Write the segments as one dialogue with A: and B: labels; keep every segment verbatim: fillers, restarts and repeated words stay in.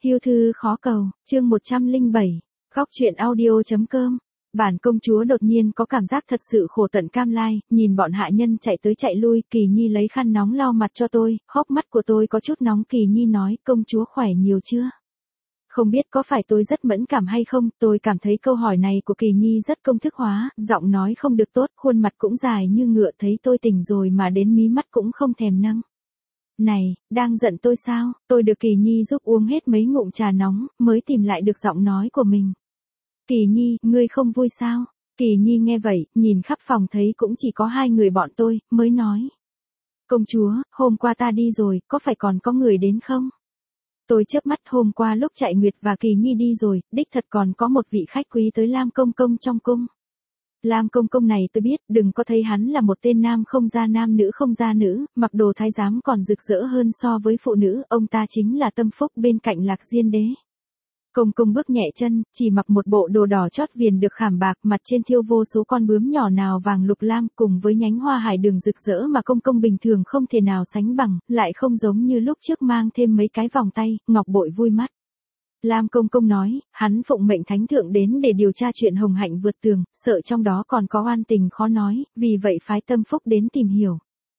A: Hiêu thư khó cầu, chương một trăm lẻ bảy, góc truyện audio.com. Bản công chúa đột nhiên có cảm giác thật sự khổ tận cam lai, nhìn bọn hạ nhân chạy tới chạy lui, Kỳ Nhi lấy khăn nóng lau mặt cho tôi, hốc mắt của tôi có chút nóng. Kỳ Nhi nói, công chúa khỏe nhiều chưa? Không biết có phải tôi rất mẫn cảm hay không, tôi cảm thấy câu hỏi này của Kỳ Nhi rất công thức hóa, giọng nói không được tốt, khuôn mặt cũng dài như ngựa, thấy tôi tỉnh rồi mà đến mí mắt cũng không thèm nâng. Này, đang giận tôi sao? Tôi được Kỳ Nhi giúp uống hết mấy ngụm trà nóng, mới tìm lại được giọng nói của mình. Kỳ Nhi, ngươi không vui sao? Kỳ Nhi nghe vậy, nhìn khắp phòng thấy cũng chỉ có hai người bọn tôi, mới nói. Công chúa, hôm qua ta đi rồi, có phải còn có người đến không? Tôi chớp mắt, hôm qua lúc Chạy Nguyệt và Kỳ Nhi đi rồi, đích thật còn có một vị khách quý tới Lam Công Công trong cung. Lam Công Công này tôi biết, đừng có thấy hắn là một tên nam không ra nam nữ không ra nữ, mặc đồ thái giám còn rực rỡ hơn so với phụ nữ, ông ta chính là Tâm Phúc bên cạnh Lạc Diên Đế. Công Công bước nhẹ chân, chỉ mặc một bộ đồ đỏ chót viền được khảm bạc, mặt trên thiêu vô số con bướm nhỏ nào vàng lục lam, cùng với nhánh hoa hải đường rực rỡ mà Công Công bình thường không thể nào sánh bằng, lại không giống như lúc trước mang thêm mấy cái vòng tay, ngọc bội vui mắt. Lam Công Công nói, hắn phụng mệnh thánh thượng đến để điều tra chuyện Hồng Hạnh vượt tường, sợ trong đó còn có oan tình khó nói, vì vậy phái Tâm Phúc đến tìm hiểu.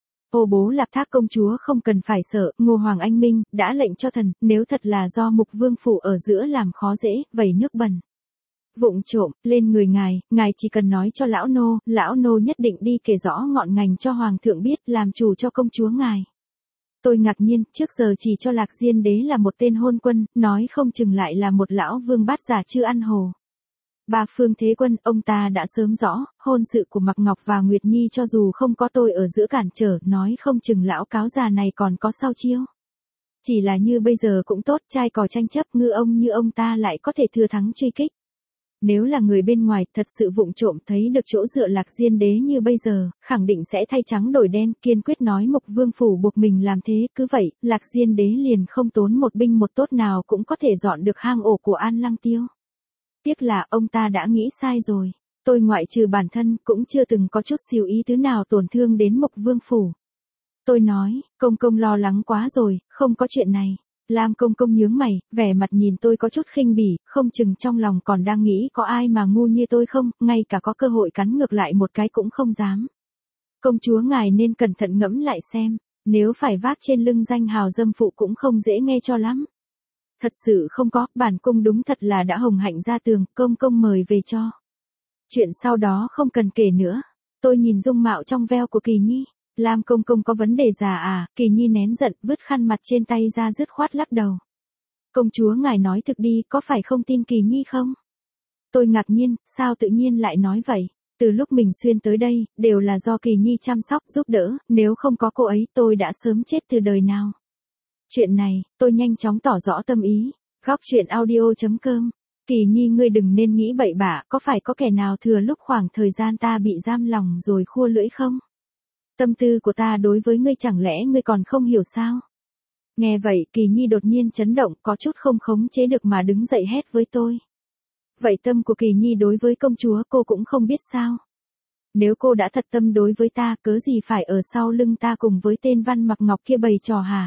A: Ô bố Lạc Thác công chúa không cần phải sợ, Ngô Hoàng anh minh, đã lệnh cho thần, nếu thật là do Mục Vương phủ ở giữa làm khó dễ, vẩy nước bẩn. Vụng trộm, lên người ngài, ngài chỉ cần nói cho lão nô, lão nô nhất định đi kể rõ ngọn ngành cho Hoàng thượng biết, làm chủ cho công chúa ngài. Tôi ngạc nhiên, trước giờ chỉ cho Lạc Diên Đế là một tên hôn quân, nói không chừng lại là một lão vương bát giả chưa ăn hồ. Ba Phương Thế Quân, ông ta đã sớm rõ, hôn sự của Mạc Ngọc và Nguyệt Nhi cho dù không có tôi ở giữa cản trở, nói không chừng lão cáo già này còn có sau chiêu. Chỉ là như bây giờ cũng tốt, trai cò tranh chấp, ngư ông như ông ta lại có thể thừa thắng truy kích. Nếu là người bên ngoài, thật sự vụng trộm thấy được chỗ dựa Lạc Diên Đế như bây giờ, khẳng định sẽ thay trắng đổi đen, kiên quyết nói Mục Vương phủ buộc mình làm thế, cứ vậy, Lạc Diên Đế liền không tốn một binh một tốt nào cũng có thể dọn được hang ổ của An Lăng Tiêu. Tiếc là ông ta đã nghĩ sai rồi. Tôi ngoại trừ bản thân cũng chưa từng có chút xíu ý thứ nào tổn thương đến Mục Vương phủ. Tôi nói, Công Công lo lắng quá rồi, không có chuyện này. Lam Công Công nhướng mày, vẻ mặt nhìn tôi có chút khinh bỉ, không chừng trong lòng còn đang nghĩ có ai mà ngu như tôi không, ngay cả có cơ hội cắn ngược lại một cái cũng không dám. Công chúa ngài nên cẩn thận ngẫm lại xem, nếu phải vác trên lưng danh hào dâm phụ cũng không dễ nghe cho lắm. Thật sự không có, bản cung đúng thật là đã hồng hạnh ra tường, Công Công mời về cho. Chuyện sau đó không cần kể nữa. Tôi nhìn dung mạo trong veo của Kỳ Nhi. Lam Công Công có vấn đề già à? Kỳ Nhi nén giận, vứt khăn mặt trên tay ra dứt khoát lắc đầu. Công chúa ngài nói thực đi, có phải không tin Kỳ Nhi không? Tôi ngạc nhiên, sao tự nhiên lại nói vậy? Từ lúc mình xuyên tới đây, đều là do Kỳ Nhi chăm sóc giúp đỡ, nếu không có cô ấy tôi đã sớm chết từ đời nào. Chuyện này, tôi nhanh chóng tỏ rõ tâm ý. Góc truyện audio.com. Kỳ Nhi ngươi đừng nên nghĩ bậy bạ, có phải có kẻ nào thừa lúc khoảng thời gian ta bị giam lòng rồi khua lưỡi không? Tâm tư của ta đối với ngươi chẳng lẽ ngươi còn không hiểu sao? Nghe vậy, Kỳ Nhi đột nhiên chấn động, có chút không khống chế được mà đứng dậy hét với tôi. Vậy tâm của Kỳ Nhi đối với công chúa cô cũng không biết sao? Nếu cô đã thật tâm đối với ta, cớ gì phải ở sau lưng ta cùng với tên Văn Mặc Ngọc kia bày trò hả?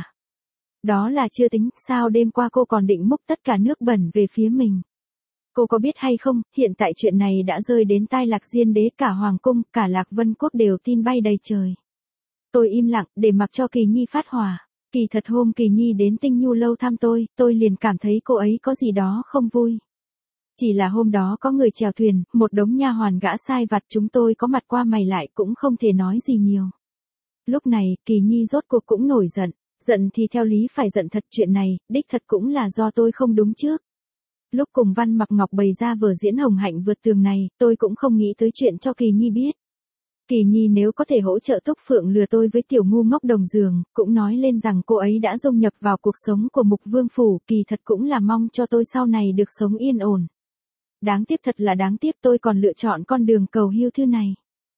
A: Đó là chưa tính, sao đêm qua cô còn định múc tất cả nước bẩn về phía mình? Cô có biết hay không, hiện tại chuyện này đã rơi đến tai Lạc Diên Đế, cả Hoàng cung, cả Lạc Vân Quốc đều tin bay đầy trời. Tôi im lặng, để mặc cho Kỳ Nhi phát hỏa. Kỳ thật hôm Kỳ Nhi đến Tinh Nhu lâu thăm tôi, tôi liền cảm thấy cô ấy có gì đó không vui. Chỉ là hôm đó có người chèo thuyền, một đống nha hoàn gã sai vặt, chúng tôi có mặt qua mày lại cũng không thể nói gì nhiều. Lúc này, Kỳ Nhi rốt cuộc cũng nổi giận. Giận thì theo lý phải giận thật, chuyện này, đích thật cũng là do tôi không đúng trước. Lúc cùng Văn Mặc Ngọc bày ra vở diễn Hồng Hạnh vượt tường này, tôi cũng không nghĩ tới chuyện cho Kỳ Nhi biết. Kỳ Nhi nếu có thể hỗ trợ Túc Phượng lừa tôi với tiểu ngu ngốc đồng giường, cũng nói lên rằng cô ấy đã dung nhập vào cuộc sống của Mục Vương phủ, kỳ thật cũng là mong cho tôi sau này được sống yên ổn. Đáng tiếc, thật là đáng tiếc, tôi còn lựa chọn con đường cầu hiêu thư này.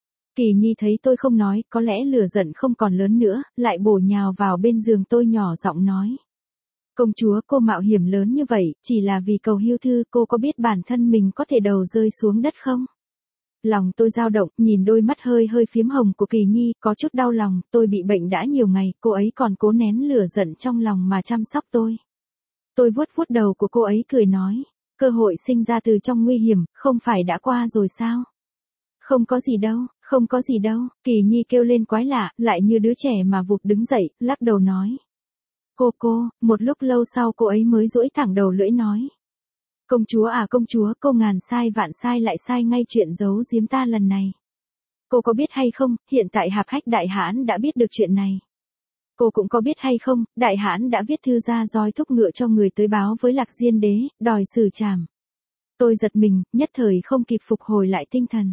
A: Kỳ Nhi thấy tôi không nói, có lẽ lửa giận không còn lớn nữa, lại bổ nhào vào bên giường tôi nhỏ giọng nói. Công chúa, cô mạo hiểm lớn như vậy, chỉ là vì cầu hiêu thư, cô có biết bản thân mình có thể đầu rơi xuống đất không? Lòng tôi dao động, nhìn đôi mắt hơi hơi phiếm hồng của Kỳ Nhi, có chút đau lòng, tôi bị bệnh đã nhiều ngày, cô ấy còn cố nén lửa giận trong lòng mà chăm sóc tôi. Tôi vuốt vuốt đầu của cô ấy cười nói, cơ hội sinh ra từ trong nguy hiểm, không phải đã qua rồi sao? Không có gì đâu, không có gì đâu, Kỳ Nhi kêu lên quái lạ, lại như đứa trẻ mà vụt đứng dậy, lắc đầu nói. Cô cô, một lúc lâu sau cô ấy mới duỗi thẳng đầu lưỡi nói. Công chúa à công chúa, cô ngàn sai vạn sai lại sai ngay chuyện giấu giếm ta lần này. Cô có biết hay không, hiện tại Hạp Hách Đại Hãn đã biết được chuyện này. Cô cũng có biết hay không, Đại Hãn đã viết thư ra roi thúc ngựa cho người tới báo với Lạc Diên Đế, đòi xử trảm. Tôi giật mình, nhất thời không kịp phục hồi lại tinh thần.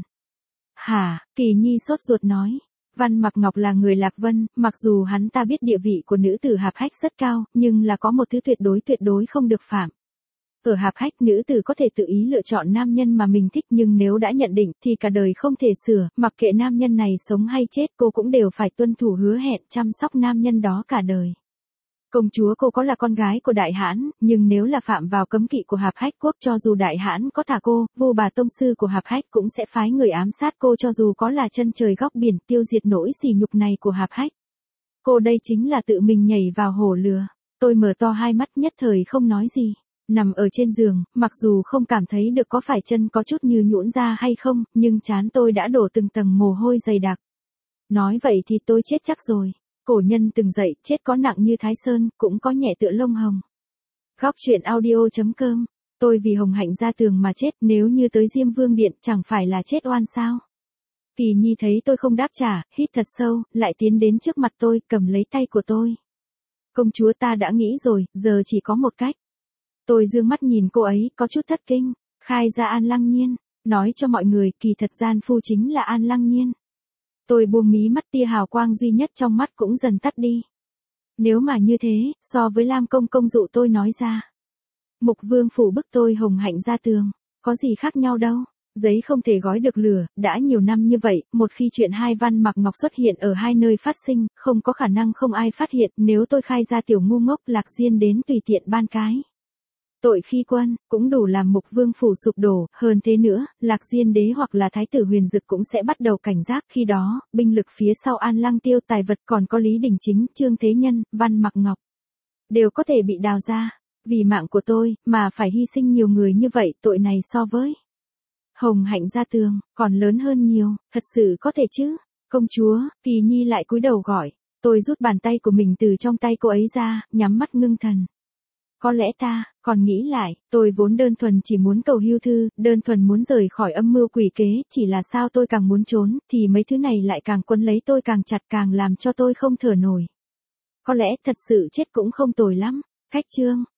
A: Hả, Kỳ Nhi sốt ruột nói. Văn Mặc Ngọc là người Lạc Vân, mặc dù hắn ta biết địa vị của nữ tử Hạp Hách rất cao, nhưng là có một thứ tuyệt đối tuyệt đối không được phạm. Ở Hạp Hách, nữ tử có thể tự ý lựa chọn nam nhân mà mình thích, nhưng nếu đã nhận định thì cả đời không thể sửa, mặc kệ nam nhân này sống hay chết, cô cũng đều phải tuân thủ hứa hẹn chăm sóc nam nhân đó cả đời. Công chúa cô có là con gái của Đại Hãn, nhưng nếu là phạm vào cấm kỵ của Hạp Hách quốc, cho dù Đại Hãn có thả cô, Vu Bà tông sư của Hạp Hách cũng sẽ phái người ám sát cô, cho dù có là chân trời góc biển, tiêu diệt nỗi sỉ nhục này của Hạp Hách. Cô đây chính là tự mình nhảy vào hổ lừa. Tôi mở to hai mắt nhất thời không nói gì. Nằm ở trên giường, mặc dù không cảm thấy được có phải chân có chút như nhũn ra hay không, nhưng trán tôi đã đổ từng tầng mồ hôi dày đặc. Nói vậy thì tôi chết chắc rồi. Cổ nhân từng dạy, chết có nặng như Thái Sơn, cũng có nhẹ tựa lông hồng. Góc truyện audio chấm com. Tôi vì Hồng Hạnh ra tường mà chết, nếu như tới Diêm Vương Điện, chẳng phải là chết oan sao? Kỳ Nhi thấy tôi không đáp trả, hít thật sâu, lại tiến đến trước mặt tôi, cầm lấy tay của tôi. Công chúa ta đã nghĩ rồi, giờ chỉ có một cách. Tôi dương mắt nhìn cô ấy, có chút thất kinh, khai ra An Lăng Nhiên, nói cho mọi người, kỳ thật gian phu chính là An Lăng Nhiên. Tôi buông mí mắt, tia hào quang duy nhất trong mắt cũng dần tắt đi. Nếu mà như thế, so với Lam Công công dụ tôi nói ra. Mục Vương phủ bức tôi Hồng Hạnh ra tường, có gì khác nhau đâu. Giấy không thể gói được lửa, đã nhiều năm như vậy, một khi chuyện hai Văn Mặc Ngọc xuất hiện ở hai nơi phát sinh, không có khả năng không ai phát hiện, nếu tôi khai ra tiểu ngu ngốc Lạc Diên đến tùy tiện ban cái. Tội khi quân, cũng đủ làm Mục Vương phủ sụp đổ, hơn thế nữa, Lạc Diên Đế hoặc là Thái tử Huyền Dực cũng sẽ bắt đầu cảnh giác, khi đó, binh lực phía sau An Lăng Tiêu tài vật còn có Lý Đình Chính, Trương Thế Nhân, Văn Mặc Ngọc, đều có thể bị đào ra, vì mạng của tôi, mà phải hy sinh nhiều người như vậy, tội này so với Hồng Hạnh ra tường, còn lớn hơn nhiều, thật sự có thể chứ? Công chúa, Kỳ Nhi lại cúi đầu gọi, tôi rút bàn tay của mình từ trong tay cô ấy ra, nhắm mắt ngưng thần. Có lẽ ta, còn nghĩ lại, tôi vốn đơn thuần chỉ muốn cầu hưu thư, đơn thuần muốn rời khỏi âm mưu quỷ kế, chỉ là sao tôi càng muốn trốn, thì mấy thứ này lại càng quấn lấy tôi càng chặt, càng làm cho tôi không thở nổi. Có lẽ thật sự chết cũng không tồi lắm. Cách chương